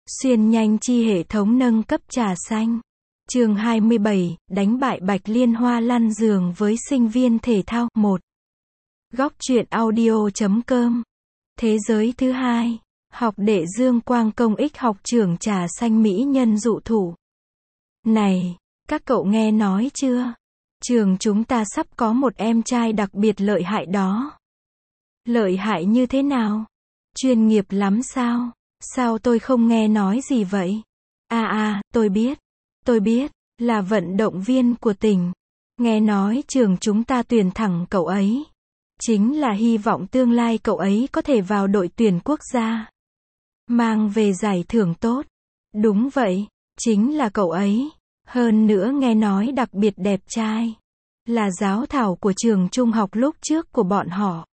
Xuyên nhanh chi hệ thống nâng cấp trà xanh. Chương 27, đánh bại Bạch Liên Hoa lăn giường với sinh viên thể thao. 1. Góc truyện audio.com. Thế giới thứ hai. Học đệ Dương Quang công ích học trưởng trà xanh mỹ nhân dụ thủ. Này, các cậu nghe nói chưa? Trường chúng ta sắp có một em trai đặc biệt lợi hại đó. Lợi hại như thế nào? Chuyên nghiệp lắm sao? Sao tôi không nghe nói gì vậy? Tôi biết, là vận động viên của tỉnh. Nghe nói trường chúng ta tuyển thẳng cậu ấy. Chính là hy vọng tương lai cậu ấy có thể vào đội tuyển quốc gia. Mang về giải thưởng tốt. Đúng vậy, chính là cậu ấy. Hơn nữa nghe nói đặc biệt đẹp trai. Là giáo thảo của trường trung học lúc trước của bọn họ.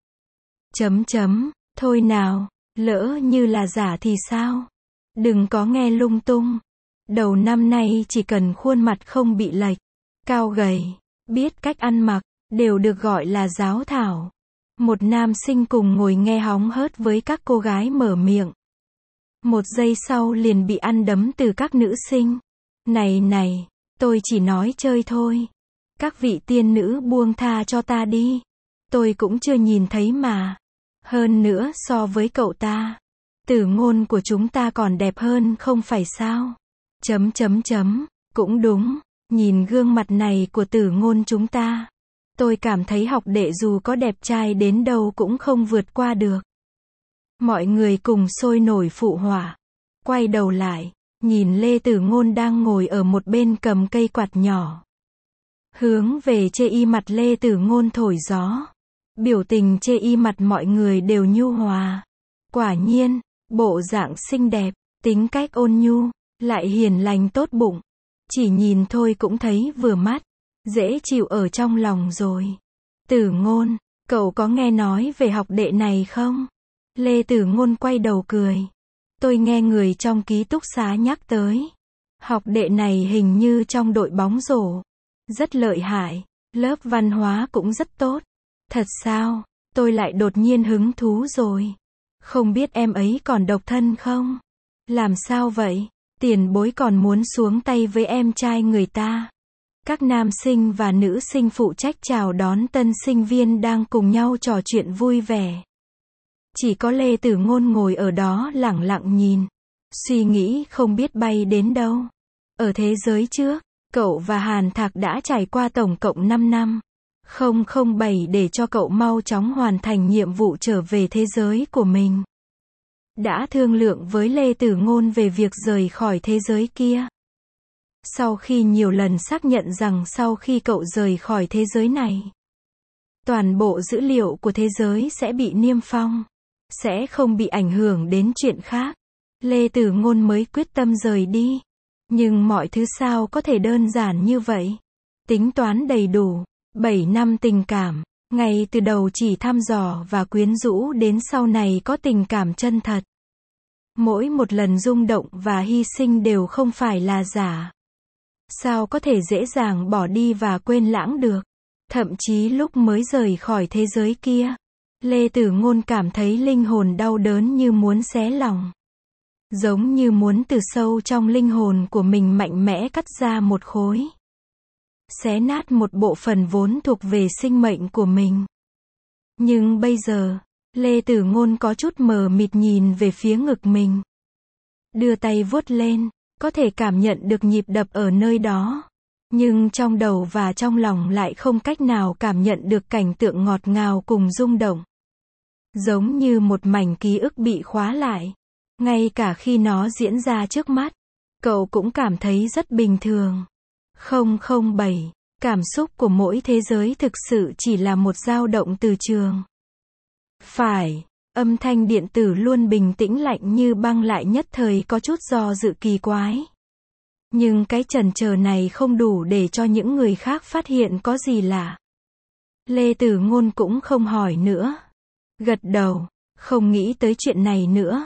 Thôi nào, lỡ như là giả thì sao? Đừng có nghe lung tung. Đầu năm nay chỉ cần khuôn mặt không bị lệch, cao gầy, biết cách ăn mặc, đều được gọi là giáo thảo. Một nam sinh cùng ngồi nghe hóng hớt với các cô gái mở miệng. Một giây sau liền bị ăn đấm từ các nữ sinh. Này, tôi chỉ nói chơi thôi. Các vị tiên nữ buông tha cho ta đi. Tôi cũng chưa nhìn thấy mà. Hơn nữa so với cậu ta, Tử Ngôn của chúng ta còn đẹp hơn không phải sao? Cũng đúng, nhìn gương mặt này của Tử Ngôn chúng ta. Tôi cảm thấy học đệ dù có đẹp trai đến đâu cũng không vượt qua được. Mọi người cùng sôi nổi phụ họa. Quay đầu lại, nhìn Lê Tử Ngôn đang ngồi ở một bên cầm cây quạt nhỏ. Hướng về chê y mặt Lê Tử Ngôn thổi gió. Biểu tình chê y mặt mọi người đều nhu hòa. Quả nhiên, bộ dạng xinh đẹp, tính cách ôn nhu, lại hiền lành tốt bụng. Chỉ nhìn thôi cũng thấy vừa mắt, dễ chịu ở trong lòng rồi. Tử Ngôn, cậu có nghe nói về học đệ này không? Lê Tử Ngôn quay đầu cười. Tôi nghe người trong ký túc xá nhắc tới. Học đệ này hình như trong đội bóng rổ. Rất lợi hại, lớp văn hóa cũng rất tốt. Thật sao? Tôi lại đột nhiên hứng thú rồi. Không biết em ấy còn độc thân không? Làm sao vậy? Tiền bối còn muốn xuống tay với em trai người ta. Các nam sinh và nữ sinh phụ trách chào đón tân sinh viên đang cùng nhau trò chuyện vui vẻ. Chỉ có Lê Tử Ngôn ngồi ở đó lẳng lặng nhìn. Suy nghĩ không biết bay đến đâu. Ở thế giới trước, cậu và Hàn Thạc đã trải qua tổng cộng 5 năm. 007 để cho cậu mau chóng hoàn thành nhiệm vụ trở về thế giới của mình. Đã thương lượng với Lê Tử Ngôn về việc rời khỏi thế giới kia. Sau khi nhiều lần xác nhận rằng sau khi cậu rời khỏi thế giới này, toàn bộ dữ liệu của thế giới sẽ bị niêm phong, sẽ không bị ảnh hưởng đến chuyện khác. Lê Tử Ngôn mới quyết tâm rời đi. Nhưng mọi thứ sao có thể đơn giản như vậy? Tính toán đầy đủ. 7 năm tình cảm, ngay từ đầu chỉ thăm dò và quyến rũ đến sau này có tình cảm chân thật. Mỗi một lần rung động và hy sinh đều không phải là giả. Sao có thể dễ dàng bỏ đi và quên lãng được? Thậm chí lúc mới rời khỏi thế giới kia, Lê Tử Ngôn cảm thấy linh hồn đau đớn như muốn xé lòng. Giống như muốn từ sâu trong linh hồn của mình mạnh mẽ cắt ra một khối. Xé nát một bộ phận vốn thuộc về sinh mệnh của mình. Nhưng bây giờ, Lê Tử Ngôn có chút mờ mịt nhìn về phía ngực mình. Đưa tay vuốt lên, có thể cảm nhận được nhịp đập ở nơi đó. Nhưng trong đầu và trong lòng lại không cách nào cảm nhận được cảnh tượng ngọt ngào cùng rung động. Giống như một mảnh ký ức bị khóa lại. Ngay cả khi nó diễn ra trước mắt, cậu cũng cảm thấy rất bình thường. 007. Cảm xúc của mỗi thế giới thực sự chỉ là một dao động từ trường. Phải, âm thanh điện tử luôn bình tĩnh lạnh như băng lại nhất thời có chút do dự kỳ quái. Nhưng cái chần chờ này không đủ để cho những người khác phát hiện có gì lạ. Lê Tử Ngôn cũng không hỏi nữa. Gật đầu, không nghĩ tới chuyện này nữa.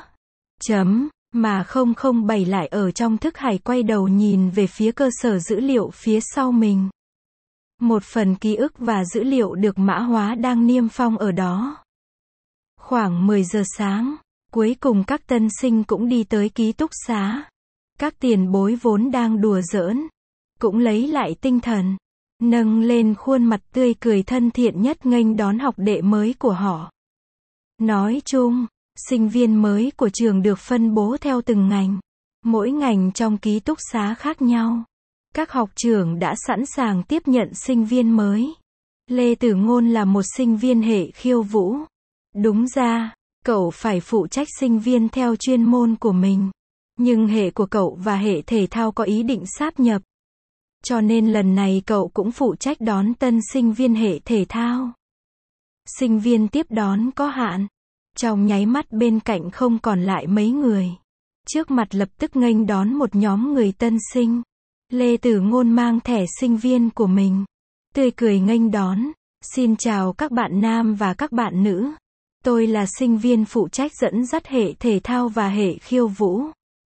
Mà 007 lại ở trong thức hải quay đầu nhìn về phía cơ sở dữ liệu phía sau mình. Một phần ký ức và dữ liệu được mã hóa đang niêm phong ở đó. Khoảng 10 giờ sáng, Cuối cùng các tân sinh cũng đi tới ký túc xá. Các tiền bối vốn đang đùa giỡn, cũng lấy lại tinh thần, nâng lên khuôn mặt tươi cười thân thiện nhất nghênh đón học đệ mới của họ. Nói chung, sinh viên mới của trường được phân bố theo từng ngành. Mỗi ngành trong ký túc xá khác nhau. Các học trưởng đã sẵn sàng tiếp nhận sinh viên mới. Lê Tử Ngôn là một sinh viên hệ khiêu vũ. Đúng ra, cậu phải phụ trách sinh viên theo chuyên môn của mình. Nhưng hệ của cậu và hệ thể thao có ý định sáp nhập. Cho nên lần này cậu cũng phụ trách đón tân sinh viên hệ thể thao. Sinh viên tiếp đón có hạn. Trong nháy mắt bên cạnh không còn lại mấy người. Trước mặt lập tức nghênh đón một nhóm người tân sinh. Lê Tử Ngôn mang thẻ sinh viên của mình. Tươi cười nghênh đón. Xin chào các bạn nam và các bạn nữ. Tôi là sinh viên phụ trách dẫn dắt hệ thể thao và hệ khiêu vũ.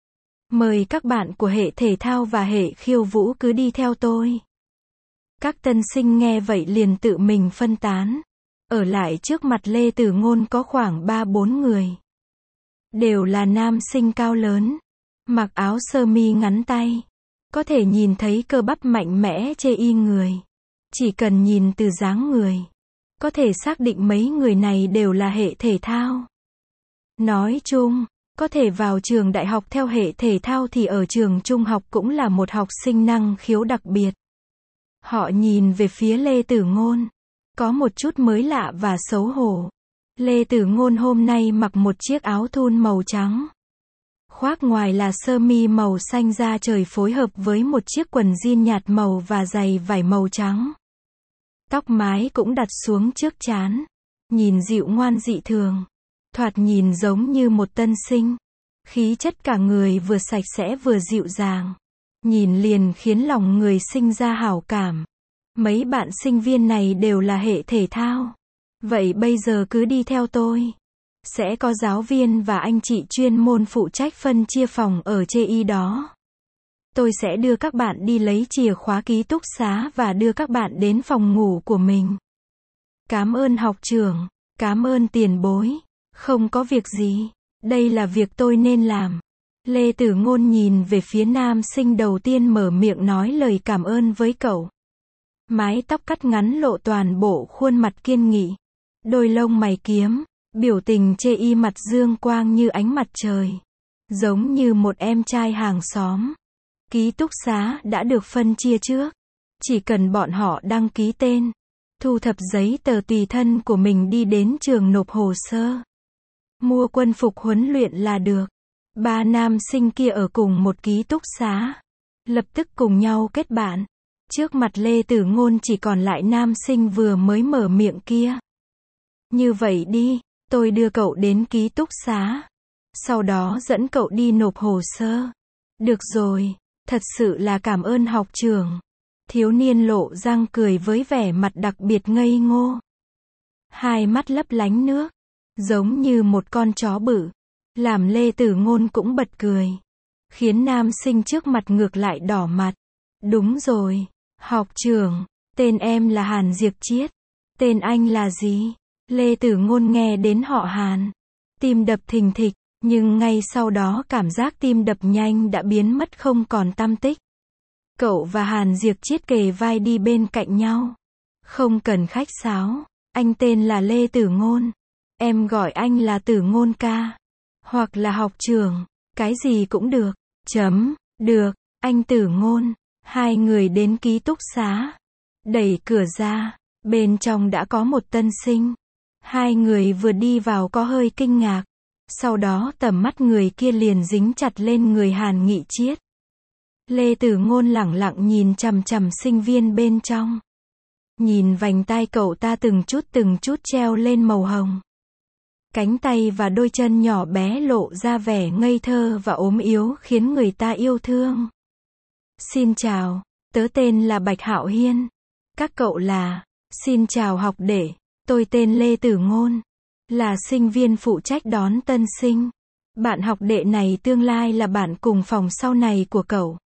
Mời các bạn của hệ thể thao và hệ khiêu vũ cứ đi theo tôi. Các tân sinh nghe vậy liền tự mình phân tán. Ở lại trước mặt Lê Tử Ngôn có khoảng 3-4 người. Đều là nam sinh cao lớn. Mặc áo sơ mi ngắn tay. Có thể nhìn thấy cơ bắp mạnh mẽ chê y người. Chỉ cần nhìn từ dáng người. Có thể xác định mấy người này đều là hệ thể thao. Nói chung, có thể vào trường đại học theo hệ thể thao thì ở trường trung học cũng là một học sinh năng khiếu đặc biệt. Họ nhìn về phía Lê Tử Ngôn. Có một chút mới lạ và xấu hổ. Lê Tử Ngôn hôm nay mặc một chiếc áo thun màu trắng. Khoác ngoài là sơ mi màu xanh da trời phối hợp với một chiếc quần jean nhạt màu và giày vải màu trắng. Tóc mái cũng đặt xuống trước trán. Nhìn dịu ngoan dị thường. Thoạt nhìn giống như một tân sinh. Khí chất cả người vừa sạch sẽ vừa dịu dàng. Nhìn liền khiến lòng người sinh ra hảo cảm. Mấy bạn sinh viên này đều là hệ thể thao. Vậy bây giờ cứ đi theo tôi. Sẽ có giáo viên và anh chị chuyên môn phụ trách phân chia phòng ở chê y đó. Tôi sẽ đưa các bạn đi lấy chìa khóa ký túc xá và đưa các bạn đến phòng ngủ của mình. Cảm ơn học trưởng. Cảm ơn tiền bối. Không có việc gì. Đây là việc tôi nên làm. Lê Tử Ngôn nhìn về phía nam sinh đầu tiên mở miệng nói lời cảm ơn với cậu. Mái tóc cắt ngắn lộ toàn bộ khuôn mặt kiên nghị. Đôi lông mày kiếm. Biểu tình chê y mặt dương quang như ánh mặt trời. Giống như một em trai hàng xóm. Ký túc xá đã được phân chia trước. Chỉ cần bọn họ đăng ký tên. Thu thập giấy tờ tùy thân của mình đi đến trường nộp hồ sơ. Mua quân phục huấn luyện là được. 3 nam sinh kia ở cùng một ký túc xá. Lập tức cùng nhau kết bạn. Trước mặt Lê Tử Ngôn chỉ còn lại nam sinh vừa mới mở miệng kia. Như vậy đi, tôi đưa cậu đến ký túc xá. Sau đó dẫn cậu đi nộp hồ sơ. Được rồi, thật sự là cảm ơn học trưởng. Thiếu niên lộ răng cười với vẻ mặt đặc biệt ngây ngô. Hai mắt lấp lánh nước. Giống như một con chó bự. Làm Lê Tử Ngôn cũng bật cười. Khiến nam sinh trước mặt ngược lại đỏ mặt. Đúng rồi, học trưởng, tên em là Hàn Diệp Chiết. Tên anh là gì? Lê Tử Ngôn nghe đến họ Hàn. Tim đập thình thịch, nhưng ngay sau đó cảm giác tim đập nhanh đã biến mất không còn tăm tích. Cậu và Hàn Diệp Chiết kề vai đi bên cạnh nhau. Không cần khách sáo, anh tên là Lê Tử Ngôn. Em gọi anh là Tử Ngôn ca. Hoặc là học trưởng, cái gì cũng được. Được, anh Tử Ngôn. Hai người đến ký túc xá. Đẩy cửa ra, bên trong đã có một tân sinh. Hai người vừa đi vào có hơi kinh ngạc. Sau đó tầm mắt người kia liền dính chặt lên người Hàn Nghị Chiết. Lê Tử Ngôn lẳng lặng nhìn chằm chằm sinh viên bên trong. Nhìn vành tai cậu ta từng chút treo lên màu hồng. Cánh tay và đôi chân nhỏ bé lộ ra vẻ ngây thơ và ốm yếu khiến người ta yêu thương. Xin chào, tớ tên là Bạch Hạo Hiên. Các cậu là? Xin chào học đệ, tôi tên Lê Tử Ngôn. Là sinh viên phụ trách đón tân sinh. Bạn học đệ này tương lai là bạn cùng phòng sau này của cậu.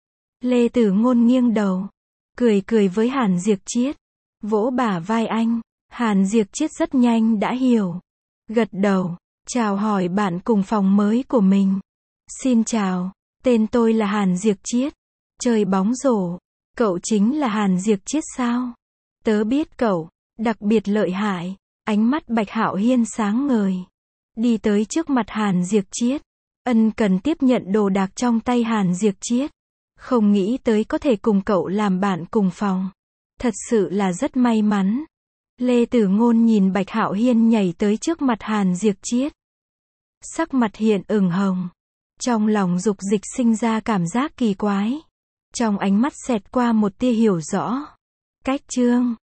Lê Tử Ngôn nghiêng đầu. Cười với Hàn Diệp Chiết. Vỗ bả vai anh. Hàn Diệp Chiết rất nhanh đã hiểu. Gật đầu. Chào hỏi bạn cùng phòng mới của mình. Xin chào, tên tôi là Hàn Diệc Chiết. Chơi bóng rổ. Cậu chính là Hàn Diệc Chiết sao? Tớ biết cậu, đặc biệt lợi hại. Ánh mắt Bạch Hạo Hiên sáng ngời. Đi tới trước mặt Hàn Diệc Chiết. Ân cần tiếp nhận đồ đạc trong tay Hàn Diệc Chiết. Không nghĩ tới có thể cùng cậu làm bạn cùng phòng. Thật sự là rất may mắn. Lê Tử Ngôn nhìn Bạch Hạo Hiên nhảy tới trước mặt Hàn Diệc Chiết. Sắc mặt hiện ửng hồng. Trong lòng dục dịch sinh ra cảm giác kỳ quái. Trong ánh mắt xẹt qua một tia hiểu rõ. Cách chương